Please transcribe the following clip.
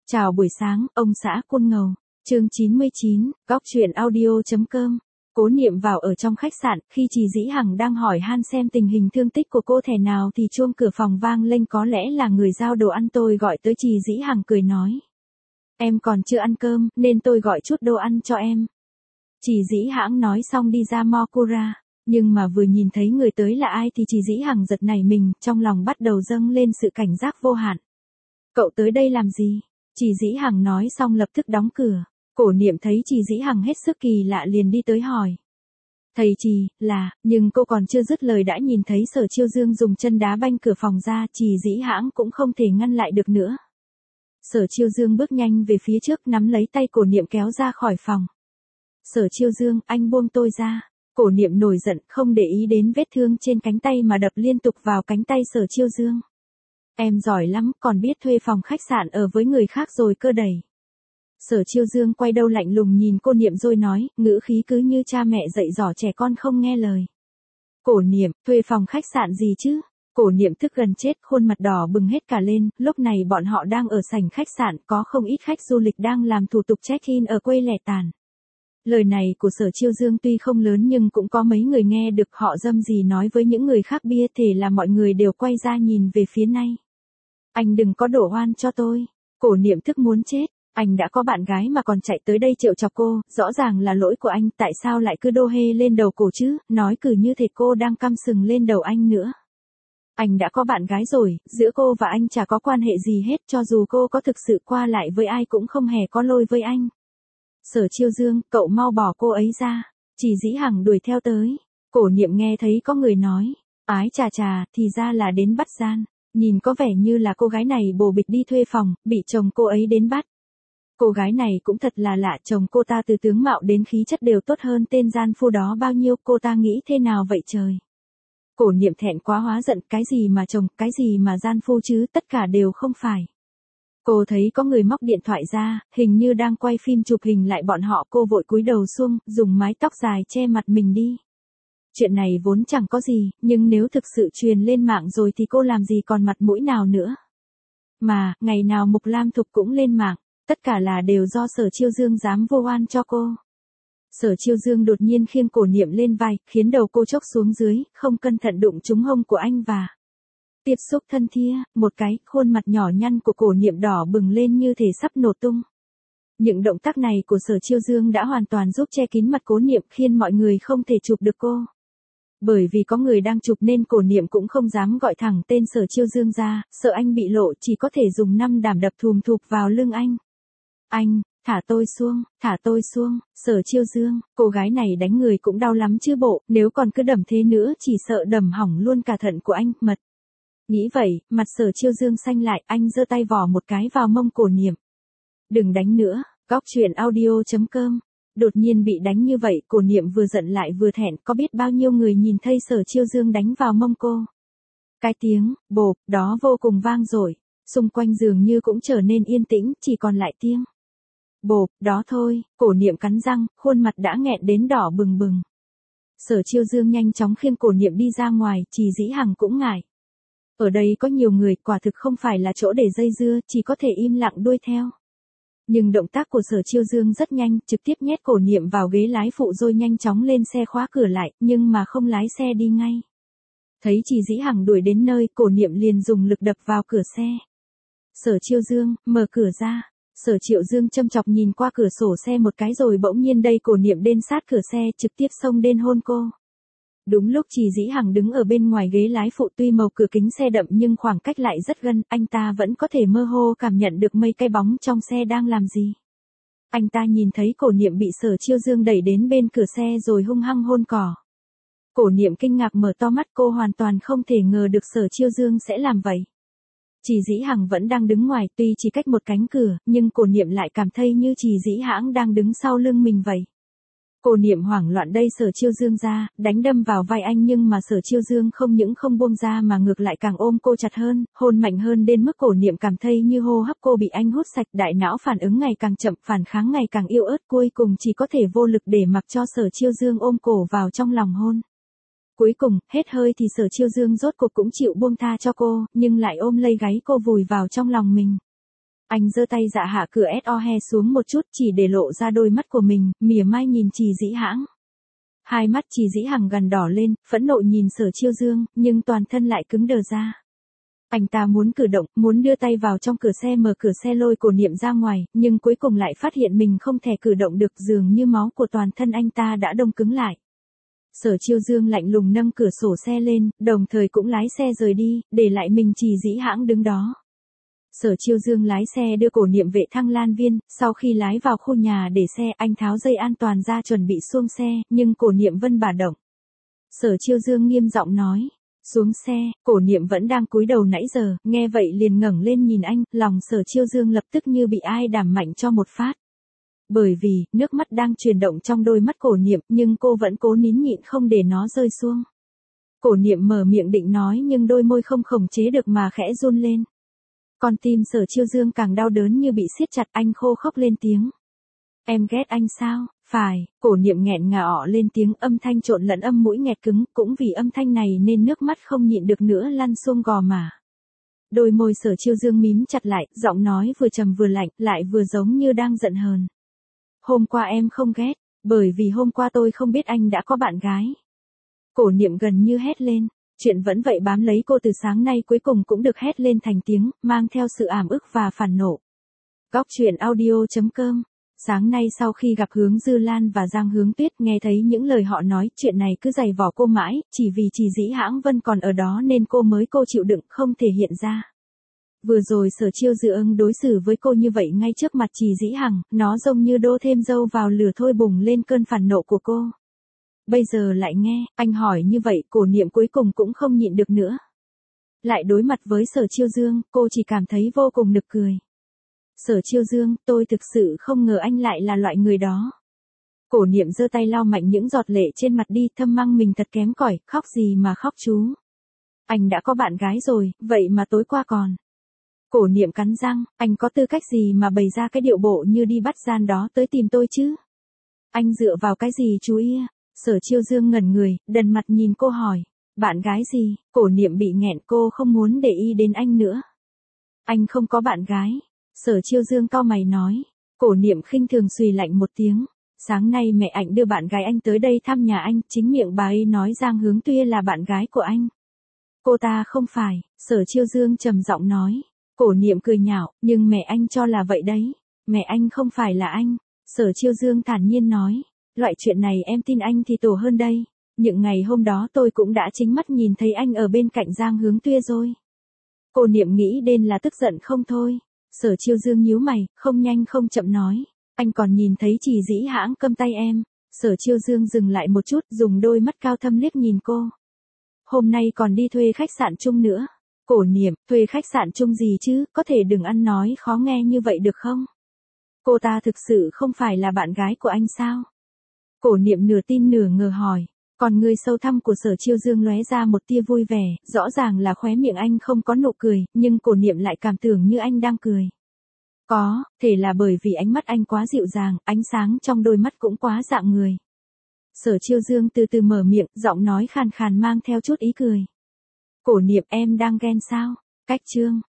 Chào buổi sáng, ông xã Côn Ngầu. Chương 99, góc truyện audio.com. Cố Niệm vào ở trong khách sạn, khi chị Dĩ Hằng đang hỏi han xem tình hình thương tích của cô thế nào thì chuông cửa phòng vang lên, có lẽ là người giao đồ ăn. Tôi gọi tới, chị Dĩ Hằng cười nói. Em còn chưa ăn cơm, nên tôi gọi chút đồ ăn cho em. Chị Dĩ Hằng nói xong đi ra Mokura, nhưng mà vừa nhìn thấy người tới là ai thì chị Dĩ Hằng giật nảy mình, trong lòng bắt đầu dâng lên sự cảnh giác vô hạn. Cậu tới đây làm gì? Chị Dĩ Hằng nói xong lập tức đóng cửa. Cổ Niệm thấy chị Dĩ Hằng hết sức kỳ lạ liền đi tới hỏi. Thầy chị, nhưng cô còn chưa dứt lời đã nhìn thấy Sở Chiêu Dương dùng chân đá banh cửa phòng ra, chị Dĩ Hằng cũng không thể ngăn lại được nữa. Sở Chiêu Dương bước nhanh về phía trước nắm lấy tay Cổ Niệm kéo ra khỏi phòng. Sở Chiêu Dương, anh buông tôi ra. Cổ Niệm nổi giận, không để ý đến vết thương trên cánh tay mà đập liên tục vào cánh tay Sở Chiêu Dương. Em giỏi lắm, còn biết thuê phòng khách sạn ở với người khác rồi cơ đẩy. Sở Chiêu Dương quay đầu lạnh lùng nhìn cô Niệm rồi nói, ngữ khí cứ như cha mẹ dạy dỗ trẻ con không nghe lời. Cổ Niệm, thuê phòng khách sạn gì chứ? Cổ Niệm tức gần chết, khuôn mặt đỏ bừng hết cả lên, lúc này bọn họ đang ở sảnh khách sạn, có không ít khách du lịch đang làm thủ tục check-in ở quầy lẻ tàn. Lời này của Sở Chiêu Dương tuy không lớn nhưng cũng có mấy người nghe được, họ dâm gì nói với những người khác bia thể là mọi người đều quay ra nhìn về phía này. Anh đừng có đổ oan cho tôi. Cổ Niệm tức muốn chết. Anh đã có bạn gái mà còn chạy tới đây trêu chọc cô, rõ ràng là lỗi của anh, tại sao lại cứ đô hê lên đầu cổ chứ, nói cứ như thể cô đang cắm sừng lên đầu anh nữa. Anh đã có bạn gái rồi, giữa cô và anh chả có quan hệ gì hết, cho dù cô có thực sự qua lại với ai cũng không hề có lỗi với anh. Sở Chiêu Dương, cậu mau bỏ cô ấy ra. Chị Dĩ Hằng đuổi theo tới. Cổ Niệm nghe thấy có người nói, ái chà chà, thì ra là đến bắt gian. Nhìn có vẻ như là cô gái này bồ bịch đi thuê phòng, bị chồng cô ấy đến bắt. Cô gái này cũng thật là lạ, chồng cô ta từ tướng mạo đến khí chất đều tốt hơn tên gian phu đó bao nhiêu, cô ta nghĩ thế nào vậy trời. Cổ Niệm thẹn quá hóa giận, cái gì mà chồng, cái gì mà gian phu chứ, tất cả đều không phải. Cô thấy có người móc điện thoại ra, hình như đang quay phim chụp hình lại bọn họ, cô vội cúi đầu xuống, dùng mái tóc dài che mặt mình đi. Chuyện này vốn chẳng có gì, nhưng nếu thực sự truyền lên mạng rồi thì cô làm gì còn mặt mũi nào nữa. Mà, ngày nào Mục Lam Thục cũng lên mạng, tất cả là đều do Sở Chiêu Dương dám vô oan cho cô. Sở Chiêu Dương đột nhiên khiêng Cổ Niệm lên vai, khiến đầu cô chốc xuống dưới, không cẩn thận đụng trúng hông của anh và tiếp xúc thân thia, một cái, khuôn mặt nhỏ nhăn của Cổ Niệm đỏ bừng lên như thể sắp nổ tung. Những động tác này của Sở Chiêu Dương đã hoàn toàn giúp che kín mặt Cố Niệm, khiến mọi người không thể chụp được cô. Bởi vì có người đang chụp nên Cổ Niệm cũng không dám gọi thẳng tên Sở Chiêu Dương ra, sợ anh bị lộ, chỉ có thể dùng năm đàm đập thùm thụp vào lưng anh. Anh, thả tôi xuống, Sở Chiêu Dương, cô gái này đánh người cũng đau lắm chứ bộ, nếu còn cứ đầm thế nữa chỉ sợ đầm hỏng luôn cả thận của anh, mật. Nghĩ vậy, mặt Sở Chiêu Dương xanh lại, anh giơ tay vò một cái vào mông Cổ Niệm. Đừng đánh nữa, góc truyện audio.com. Đột nhiên bị đánh như vậy, Cổ Niệm vừa giận lại vừa thẹn, có biết bao nhiêu người nhìn thấy Sở Chiêu Dương đánh vào mông cô. Cái tiếng, bộp, đó vô cùng vang dội, xung quanh dường như cũng trở nên yên tĩnh, chỉ còn lại tiếng bộp, đó thôi. Cổ Niệm cắn răng, khuôn mặt đã nghẹn đến đỏ bừng bừng. Sở Chiêu Dương nhanh chóng khiêng Cổ Niệm đi ra ngoài, chị Dĩ Hằng cũng ngại. Ở đây có nhiều người, quả thực không phải là chỗ để dây dưa, chỉ có thể im lặng đuôi theo. Nhưng động tác của Sở Chiêu Dương rất nhanh, trực tiếp nhét Cổ Niệm vào ghế lái phụ rồi nhanh chóng lên xe khóa cửa lại, nhưng mà không lái xe đi ngay. Thấy chị Dĩ Hằng đuổi đến nơi, Cổ Niệm liền dùng lực đập vào cửa xe. Sở Chiêu Dương, mở cửa ra. Sở Chiêu Dương châm chọc nhìn qua cửa sổ xe một cái rồi bỗng nhiên đẩy Cổ Niệm đến sát cửa xe, trực tiếp xông đến hôn cô. Đúng lúc chị Dĩ Hằng đứng ở bên ngoài ghế lái phụ, tuy màu cửa kính xe đậm nhưng khoảng cách lại rất gần, anh ta vẫn có thể mơ hồ cảm nhận được mấy cái bóng trong xe đang làm gì. Anh ta nhìn thấy Cổ Niệm bị Sở Chiêu Dương đẩy đến bên cửa xe rồi hung hăng hôn cỏ. Cổ Niệm kinh ngạc mở to mắt, cô hoàn toàn không thể ngờ được Sở Chiêu Dương sẽ làm vậy. Chị Dĩ Hằng vẫn đang đứng ngoài, tuy chỉ cách một cánh cửa, nhưng Cổ Niệm lại cảm thấy như chị Dĩ Hằng đang đứng sau lưng mình vậy. Cổ Niệm hoảng loạn đẩy Sở Chiêu Dương ra, đánh đâm vào vai anh, nhưng mà Sở Chiêu Dương không những không buông ra mà ngược lại càng ôm cô chặt hơn, hôn mạnh hơn đến mức Cổ Niệm cảm thấy như hô hấp cô bị anh hút sạch, đại não phản ứng ngày càng chậm, phản kháng ngày càng yếu ớt, cuối cùng chỉ có thể vô lực để mặc cho Sở Chiêu Dương ôm cổ vào trong lòng hôn. Cuối cùng, hết hơi thì Sở Chiêu Dương rốt cuộc cũng chịu buông tha cho cô, nhưng lại ôm lấy gáy cô vùi vào trong lòng mình. Anh giơ tay dạ hạ cửa SOE xuống một chút chỉ để lộ ra đôi mắt của mình, mỉa mai nhìn Trì Dĩ Hãng. Hai mắt Trì Dĩ Hằng gần đỏ lên, phẫn nộ nhìn Sở Chiêu Dương, nhưng toàn thân lại cứng đờ ra. Anh ta muốn cử động, muốn đưa tay vào trong cửa xe mở cửa xe lôi Cổ Niệm ra ngoài, nhưng cuối cùng lại phát hiện mình không thể cử động được, dường như máu của toàn thân anh ta đã đông cứng lại. Sở Chiêu Dương lạnh lùng nâng cửa sổ xe lên, đồng thời cũng lái xe rời đi, để lại mình Trì Dĩ Hãng đứng đó. Sở Chiêu Dương lái xe đưa Cổ Niệm về Thăng Lan Viên, sau khi lái vào khu nhà để xe, anh tháo dây an toàn ra chuẩn bị xuống xe, nhưng Cổ Niệm vân bà động. Sở Chiêu Dương nghiêm giọng nói, xuống xe. Cổ Niệm vẫn đang cúi đầu nãy giờ, nghe vậy liền ngẩng lên nhìn anh, lòng Sở Chiêu Dương lập tức như bị ai đàm mạnh cho một phát. Bởi vì, nước mắt đang chuyển động trong đôi mắt Cổ Niệm, nhưng cô vẫn cố nín nhịn không để nó rơi xuống. Cổ Niệm mở miệng định nói nhưng đôi môi không khống chế được mà khẽ run lên. Con tim Sở Chiêu Dương càng đau đớn như bị siết chặt, anh khô khốc lên tiếng. Em ghét anh sao? Phải. Cổ Niệm nghẹn ngào lên tiếng, âm thanh trộn lẫn âm mũi nghẹt cứng, cũng vì âm thanh này nên nước mắt không nhịn được nữa lăn xuống gò má. Đôi môi Sở Chiêu Dương mím chặt lại, giọng nói vừa trầm vừa lạnh, lại vừa giống như đang giận hờn. Hôm qua em không ghét, bởi vì hôm qua tôi không biết anh đã có bạn gái. Cổ Niệm gần như hét lên. Chuyện vẫn vậy bám lấy cô từ sáng nay cuối cùng cũng được hét lên thành tiếng, mang theo sự ảm ức và phản nộ. Góc truyện audio.com. Sáng nay sau khi gặp Hướng Dư Lan và Giang Hướng Tuyết, nghe thấy những lời họ nói, chuyện này cứ giày vò cô mãi, chỉ vì Trì Dĩ Hãng Vân còn ở đó nên cô chịu đựng không thể hiện ra. Vừa rồi Sở Chiêu Dương đối xử với cô như vậy ngay trước mặt Trì Dĩ Hằng, nó giống như đổ thêm dầu vào lửa thôi bùng lên cơn phản nộ của cô. Bây giờ lại nghe, anh hỏi như vậy, Cổ Niệm cuối cùng cũng không nhịn được nữa. Lại đối mặt với Sở Chiêu Dương, cô chỉ cảm thấy vô cùng nực cười. Sở Chiêu Dương, tôi thực sự không ngờ anh lại là loại người đó. Cổ Niệm giơ tay lau mạnh những giọt lệ trên mặt đi, thầm mắng mình thật kém cỏi, khóc gì mà khóc chú. Anh đã có bạn gái rồi, vậy mà tối qua còn. Cổ Niệm cắn răng, anh có tư cách gì mà bày ra cái điệu bộ như đi bắt gian đó tới tìm tôi chứ? Anh dựa vào cái gì chú ia? Sở Chiêu Dương ngẩn người, đần mặt nhìn cô hỏi, bạn gái gì? Cổ Niệm bị nghẹn, cô không muốn để ý đến anh nữa. Anh không có bạn gái. Sở Chiêu Dương cau mày nói. Cổ Niệm khinh thường xùy lạnh một tiếng. Sáng nay mẹ anh đưa bạn gái anh tới đây thăm nhà anh, chính miệng bà ấy nói Giang Hướng Tuyết là bạn gái của anh. Cô ta không phải. Sở Chiêu Dương trầm giọng nói. Cổ Niệm cười nhạo, nhưng mẹ anh cho là vậy đấy. Mẹ anh không phải là anh. Sở Chiêu Dương thản nhiên nói. Loại chuyện này em tin anh thì tổ hơn đây. Những ngày hôm đó tôi cũng đã chính mắt nhìn thấy anh ở bên cạnh Giang Hướng Tuyết rồi. Cổ Niệm nghĩ đến là tức giận không thôi. Sở Chiêu Dương nhíu mày, không nhanh không chậm nói. Anh còn nhìn thấy Trì Dĩ Hãng cầm tay em. Sở Chiêu Dương dừng lại một chút, dùng đôi mắt cao thâm liếc nhìn cô. Hôm nay còn đi thuê khách sạn chung nữa. Cổ Niệm, thuê khách sạn chung gì chứ, có thể đừng ăn nói khó nghe như vậy được không? Cô ta thực sự không phải là bạn gái của anh sao? Cổ Niệm nửa tin nửa ngờ hỏi. Còn người sâu thẳm của Sở Chiêu Dương lóe ra một tia vui vẻ, rõ ràng là khóe miệng anh không có nụ cười, nhưng Cổ Niệm lại cảm tưởng như anh đang cười. Có, thể là bởi vì ánh mắt anh quá dịu dàng, ánh sáng trong đôi mắt cũng quá dạng người. Sở Chiêu Dương từ từ mở miệng, giọng nói khàn khàn mang theo chút ý cười. Cổ Niệm, em đang ghen sao? Cách chương.